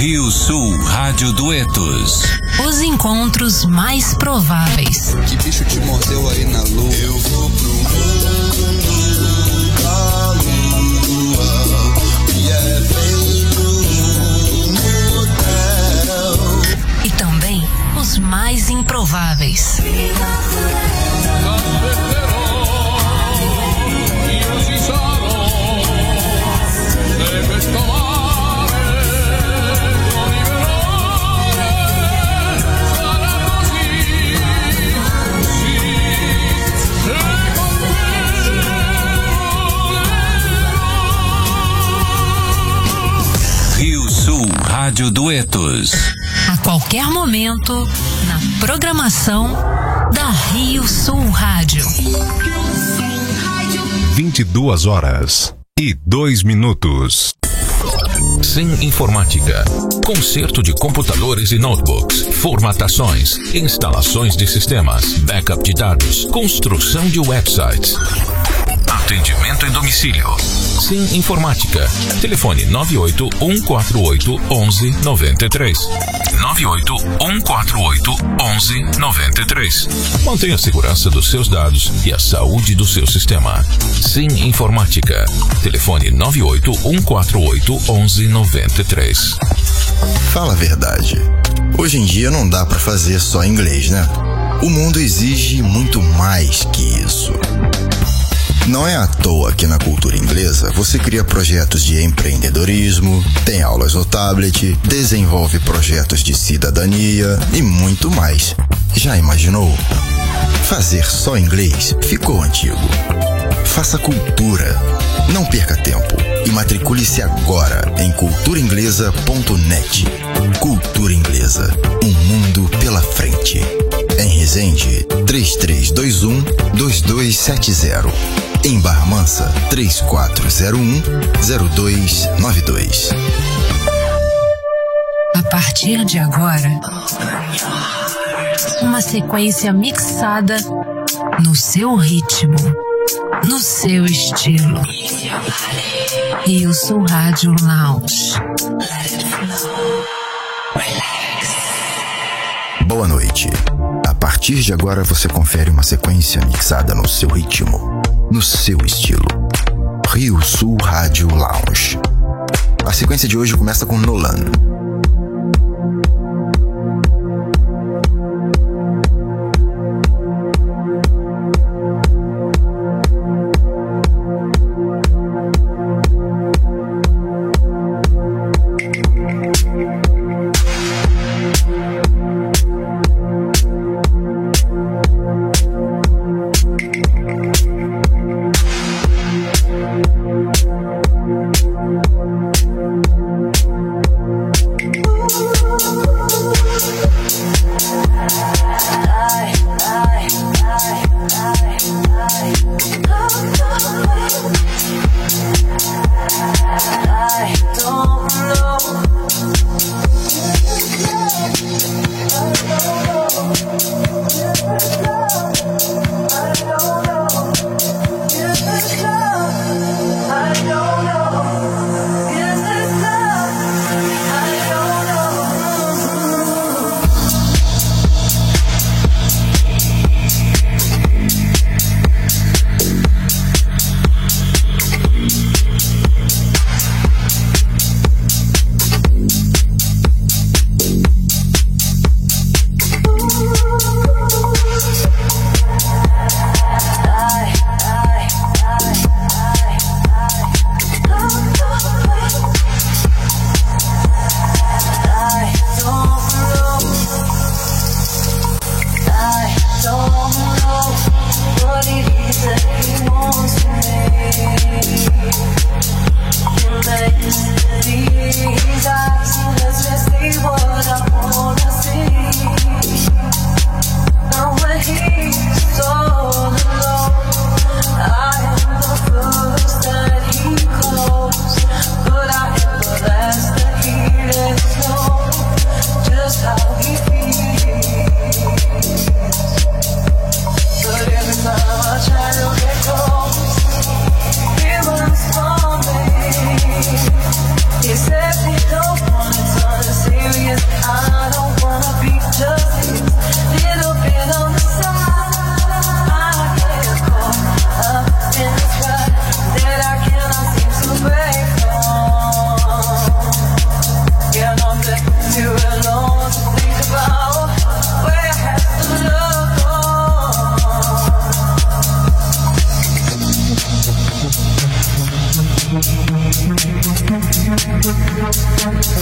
Rio Sul Rádio Duetos. Os encontros mais prováveis. Que bicho te mordeu aí na lua? Eu vou pro mundo da lua, e é feito no céu. E também os mais improváveis. Rio Sul Rádio Duetos. A qualquer momento, na programação da Rio Sul Rádio. 22h02. Sim Informática. Conserto de computadores e notebooks, formatações, instalações de sistemas, backup de dados, construção de websites. Atendimento em domicílio. Sim Informática. Telefone 981481193. 981481193. Mantenha a segurança dos seus dados e a saúde do seu sistema. Sim Informática. Telefone 981481193. Fala a verdade. Hoje em dia não dá pra fazer só inglês, né? O mundo exige muito mais que isso. Não é à toa que na cultura inglesa você cria projetos de empreendedorismo, tem aulas no tablet, desenvolve projetos de cidadania e muito mais. Já imaginou? Fazer só inglês ficou antigo. Faça cultura. Não perca tempo e matricule-se agora em culturainglesa.net. Cultura Inglesa, um mundo pela frente. Em Resende, 3321-2270. Em Barra Mansa, 3401-0292. A partir de agora, uma sequência mixada no seu ritmo, no seu estilo. Rio Sul Rádio Lounge. Boa noite. A partir de agora você confere uma sequência mixada no seu ritmo, no seu estilo. Rio Sul Rádio Lounge. A sequência de hoje começa com Nolan.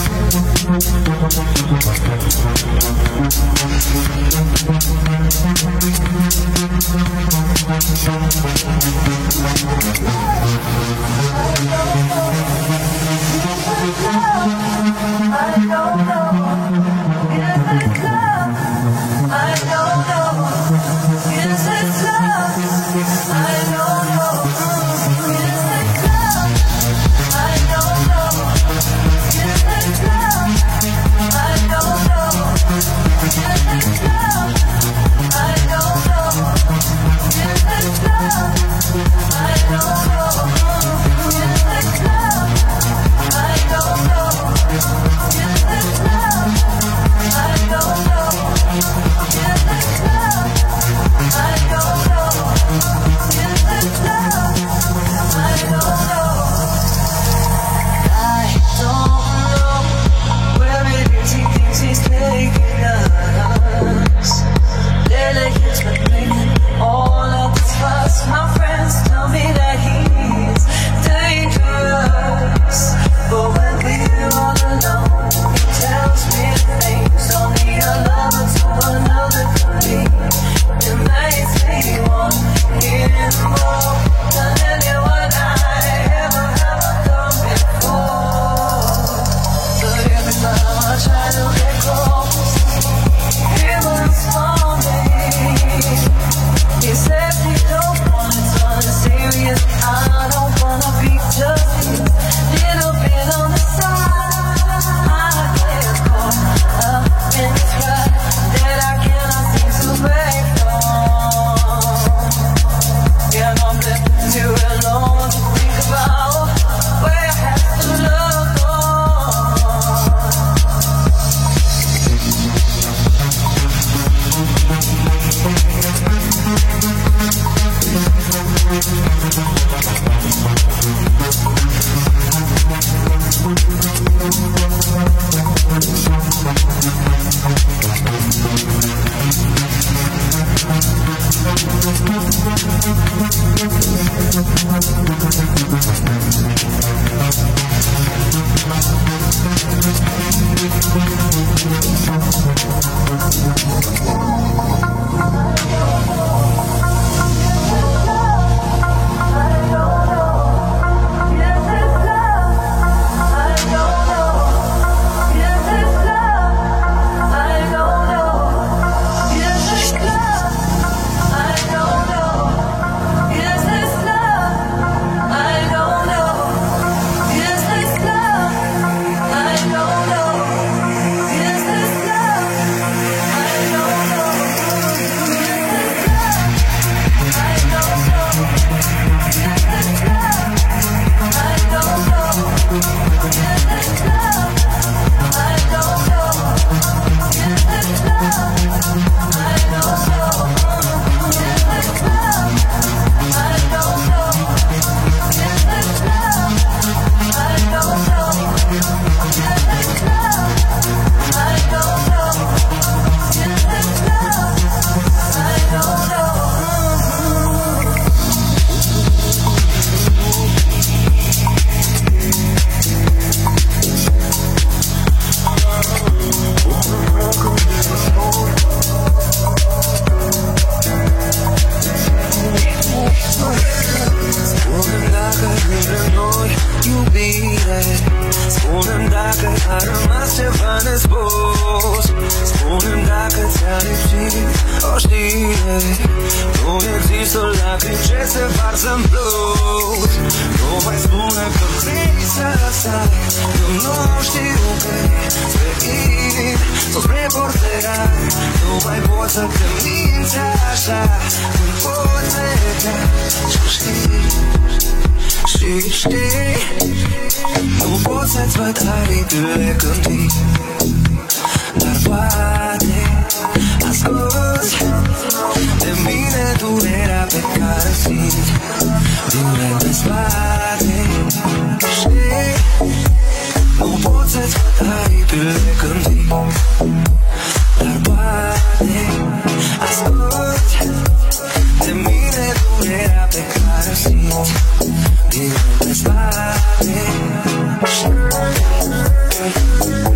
Dime despate.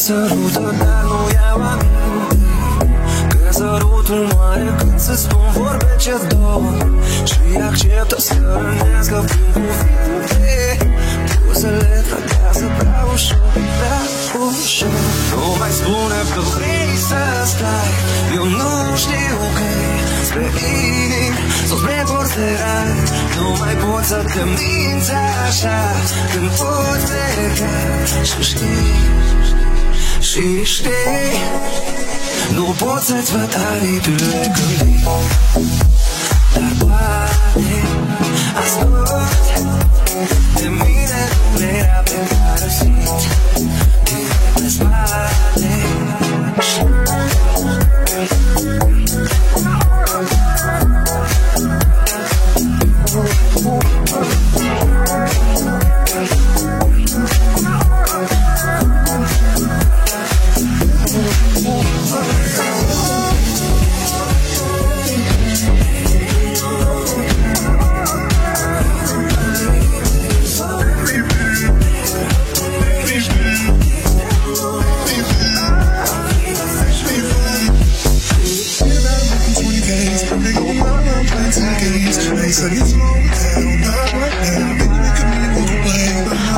sărută, dar nu iau aminte că sărutul moare când se spun vorbe ce dor și acceptă să rănească prin cuvinte. Buzele trădează prea ușor, prea ușor. Nu mai spune că vrei să stai, eu nu știu că-i spre inimi sau spre porterai. Nu mai poți să te minți așa când poți pleca și știi, și știi. Nu pot să-ți văd aripile când vii, dar poate ascult de mine durerea pe care o simt din spate. So you slow down, not right now. Baby, we could meet all the way.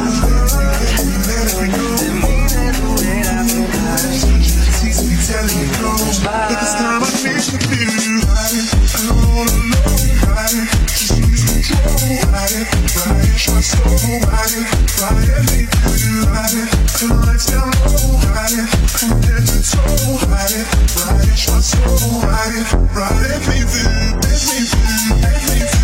Teach me, telling you no. But this time I need to feel you. Ride it, I don't wanna know. Ride it, just lose control. Ride it, my soul. Ride it, me feel you. Ride it, the lights down low. Ride it, from head to toe. Ride it, my soul. Ride it, me feel you. Make me feel, make me feel.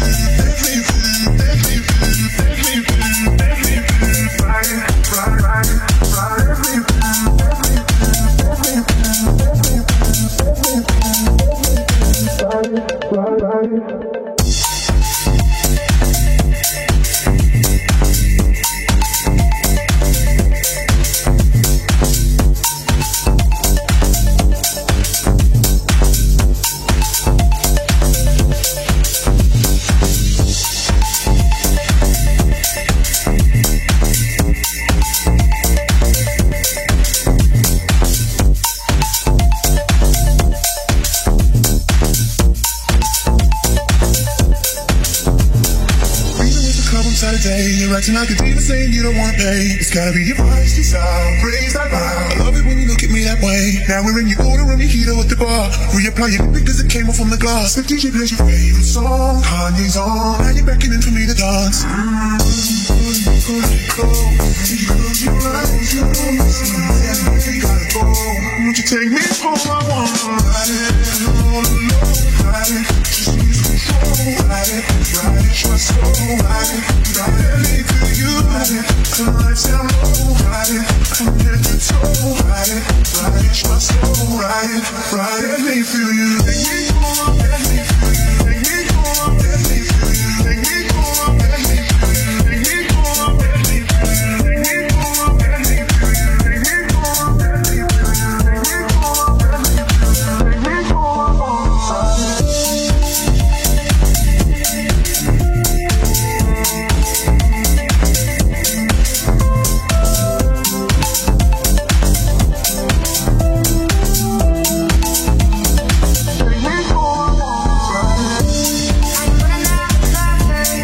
You're acting like a diva saying you don't wanna pay. It's gotta be your feisty style, praise that loud. I love it when you look at me that way. Now we're in your order and your heater at the bar. Reapply it because it came off from the glass. The DJ plays your favorite song, Kanye's on. Now you're beckoning for me to dance. Won't you take me home? I wanna ride it, ride it, just lose control. Ride it, my soul. Ride it, me to you. Ride it, the lights down low. Ride it, from head to toe. Ride it, my soul. Ride it, me feel you. Take me home, let me feel you. Take me home, let me feel you. Take me home, let me feel you. Take me home, let me feel you. Take me home, let me feel you. Take me home, let me feel you. Take me home, let me feel you. Take me home,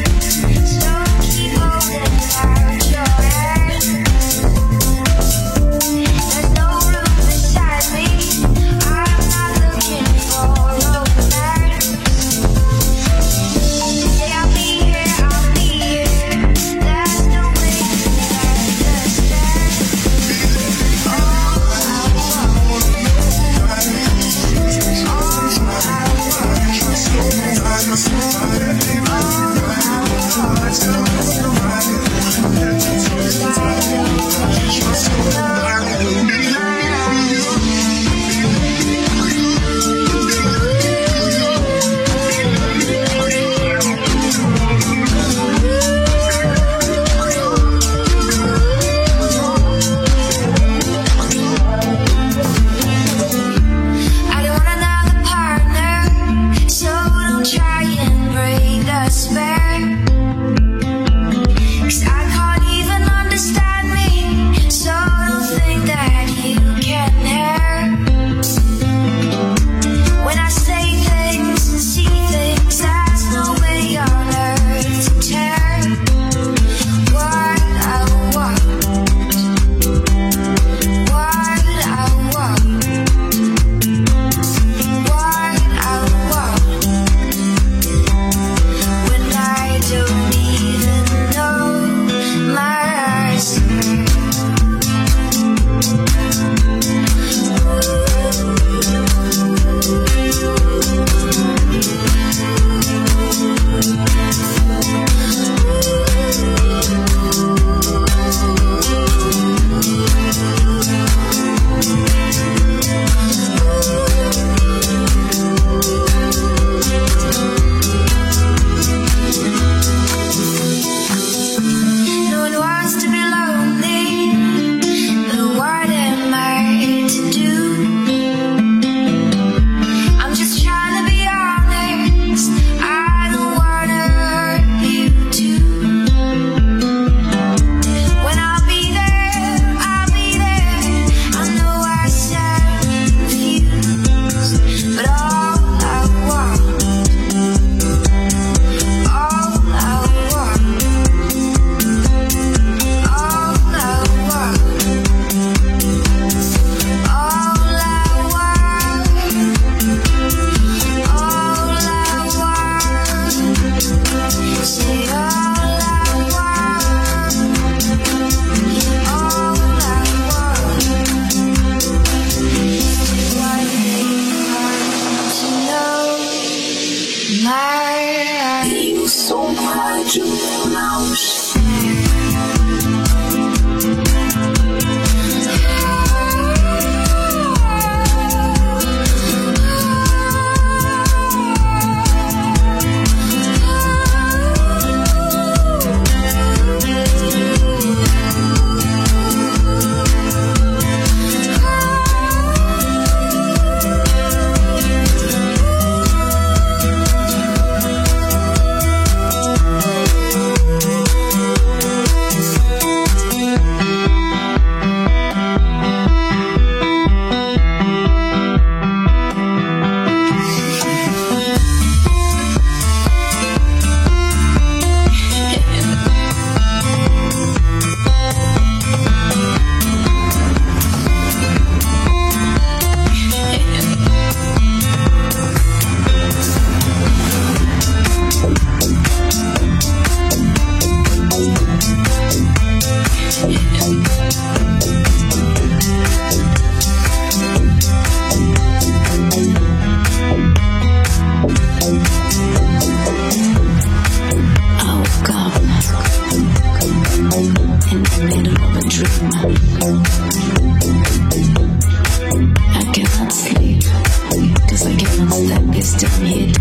used to hit.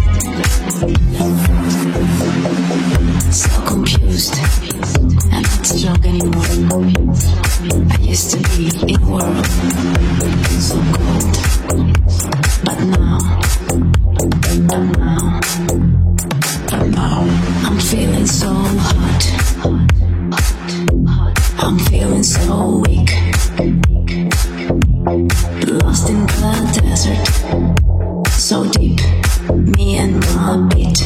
So confused, I'm not strong anymore. I used to be in a world so cold, but now I'm feeling so hot. I'm feeling so weak, lost in the desert, so deep. Me and my beat.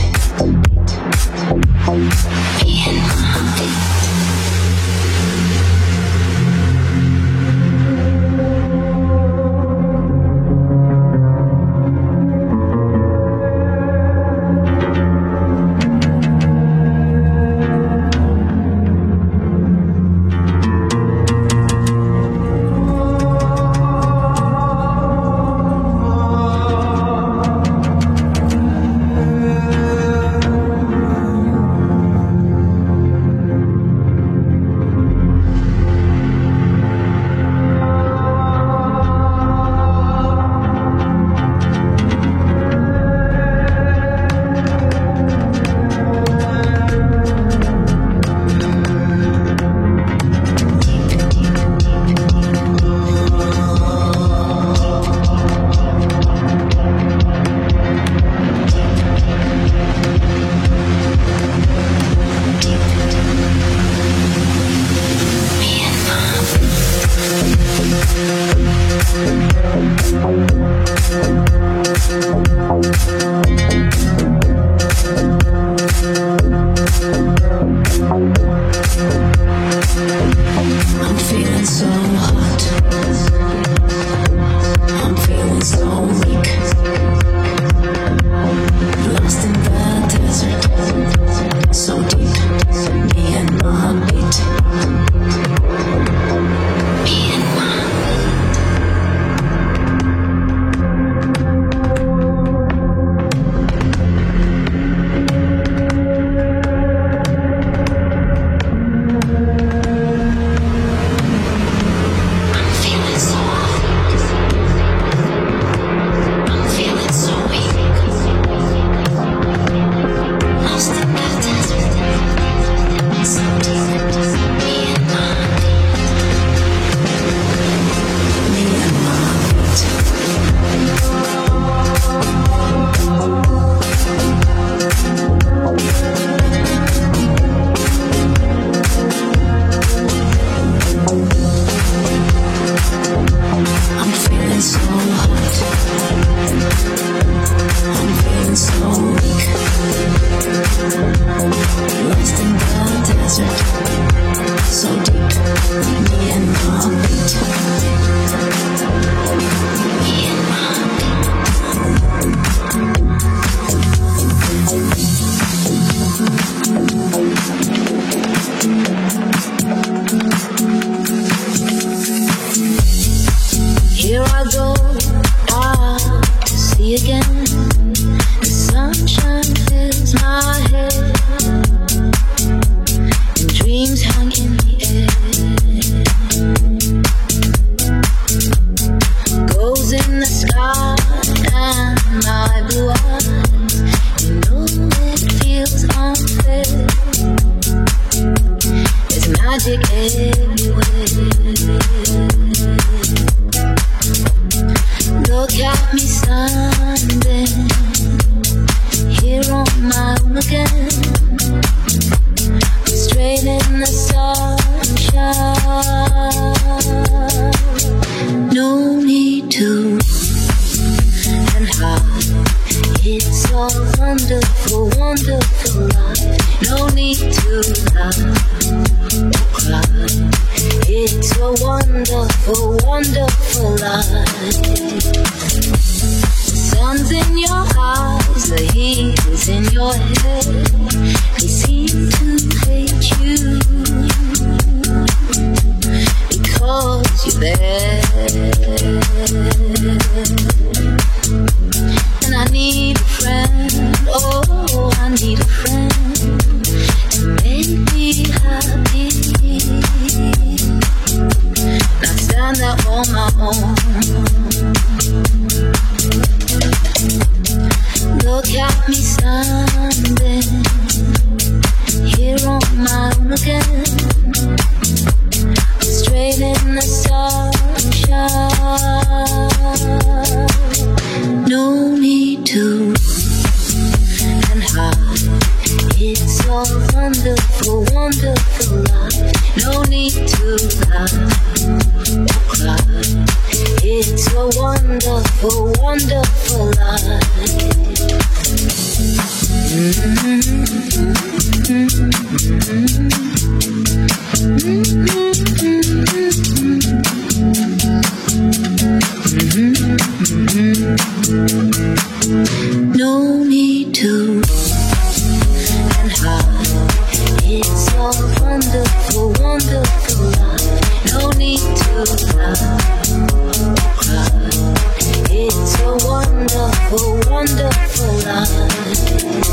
Me and my beat. I'm feeling so hot. I'm feeling so weak, lost in the desert, so deep. Me and my beat. Me and my here I go out to sea again. The sunshine fills my head, and dreams hang in the air. Goes in the sky and my blue eyes, you know it feels unfair. There's magic everywhere. Look at me standing here on my own again, straight in the sunshine. No need to and hide. It's a wonderful, wonderful life. No need to laugh or cry. It's a wonderful, wonderful life. The sun's in your eyes, the heat is in your head. They seem to hate you because you're there. And I need a friend, oh, I need a friend to make me happy. Not stand there on my own. a wonderful, wonderful life. No need to and hide. It's a wonderful, wonderful life. No need to lie or cry. It's a wonderful, wonderful life.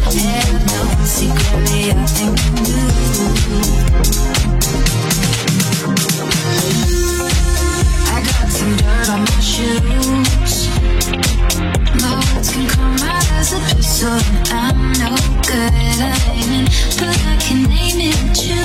have known secretly. I think you knew. I got some dirt on my shoes. My words can come out as a pistol, and I'm no good at aiming, but I can aim it at you.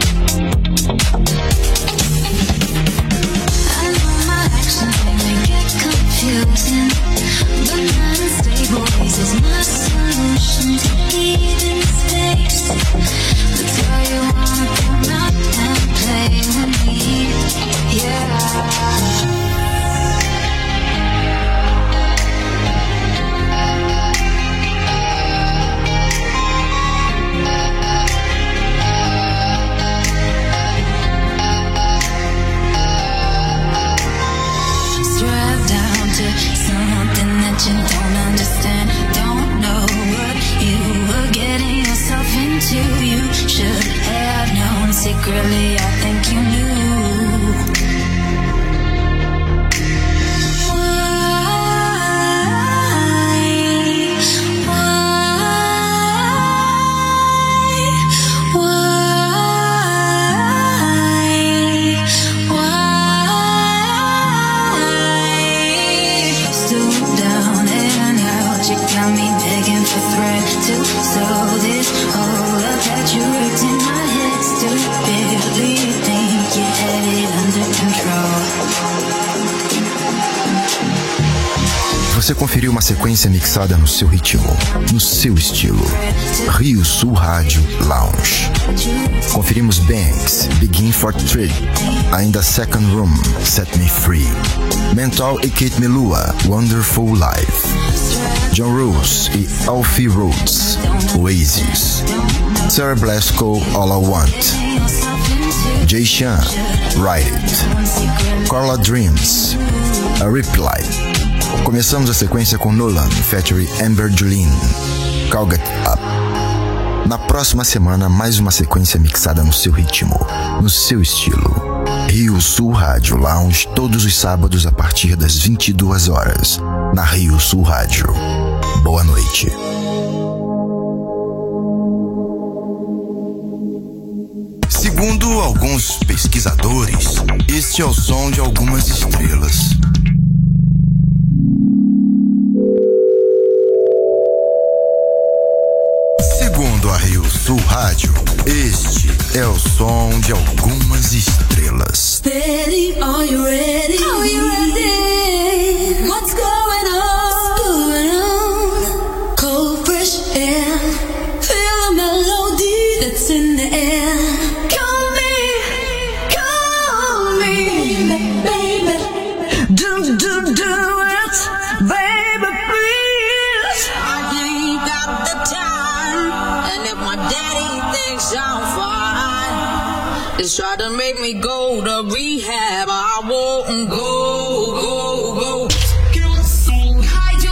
I know my actions may get confusing, but unstable ways is my solution to even space. That's why you wanna come out and play with me, yeah. Something that you don't understand, don't know what you were getting yourself into. You should have known secretly. I think you knew. So this whole love that you ripped in my head, still barely think you had it under control. Você conferiu uma sequência mixada no seu ritmo, no seu estilo. Rio Sul Rádio Lounge. Conferimos Banks, Begin for Trade, ainda Second Room, Set Me Free, Mental e Kate Melua, Wonderful Life, John Rose e Alfie Rhodes, Oasis, Sarah Blasco, All I Want, Jay Sean, Ride It, Carla Dreams, A Reply. Começamos a sequência com Nolan, featuring Amber Julien, Call Get Up. Na próxima semana, mais uma sequência mixada no seu ritmo, no seu estilo. Rio Sul Rádio Lounge, todos os sábados a partir das 22 horas, na Rio Sul Rádio. Boa noite. Segundo alguns pesquisadores, este é o som de algumas estrelas. Segundo a Rio Sul Rádio, este é o som de algumas estrelas. Steady, are you ready? Are you ready? What's going on? What's going on? Cold, fresh air. Feel the melody that's in the air. Call me, baby. Do it, baby, please. I ain't got the time, and if my daddy thinks I'm fine, it's try to make me go to rehab. I won't go. Rio Sul Rádio.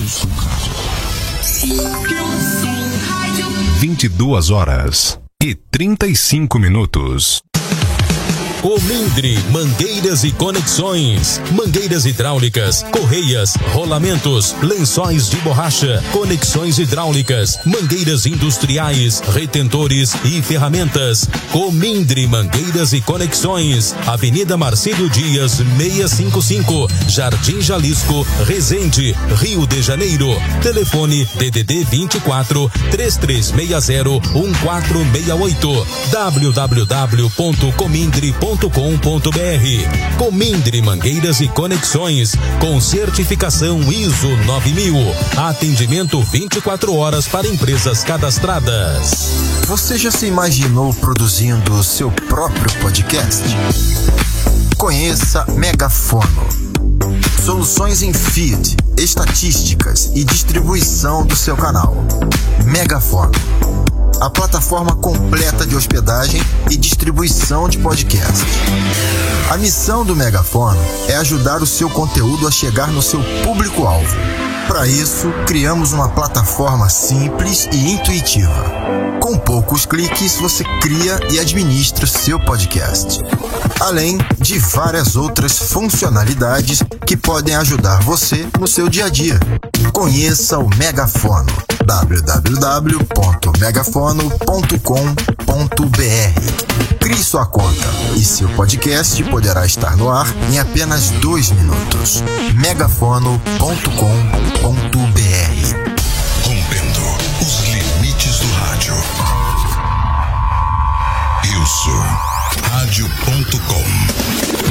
22 horas e 35 minutos. Comindri Mangueiras e Conexões. Mangueiras hidráulicas, correias, rolamentos, lençóis de borracha, conexões hidráulicas, mangueiras industriais, retentores e ferramentas. Comindri Mangueiras e Conexões. Avenida Marcílio Dias, 655, Jardim Jalisco, Resende, Rio de Janeiro. Telefone DDD 24 3360 1468. www.comindri.com.br. Comindri Mangueiras e Conexões, com certificação ISO 9000. Atendimento 24 horas para empresas cadastradas. Você já se imaginou produzindo o seu próprio podcast? Conheça Megafono. Soluções em feed, estatísticas e distribuição do seu canal. Megafono, a plataforma completa de hospedagem e distribuição de podcast. A missão do Megafono é ajudar o seu conteúdo a chegar no seu público-alvo. Para isso, criamos uma plataforma simples e intuitiva. Com poucos cliques, você cria e administra o seu podcast, além de várias outras funcionalidades que podem ajudar você no seu dia a dia. Conheça o Megafono. www.megafono.com.br. Crie sua conta e seu podcast poderá estar no ar em apenas 2 minutos. megafono.com.br. Rompendo os limites do rádio. Eu sou rádio.com.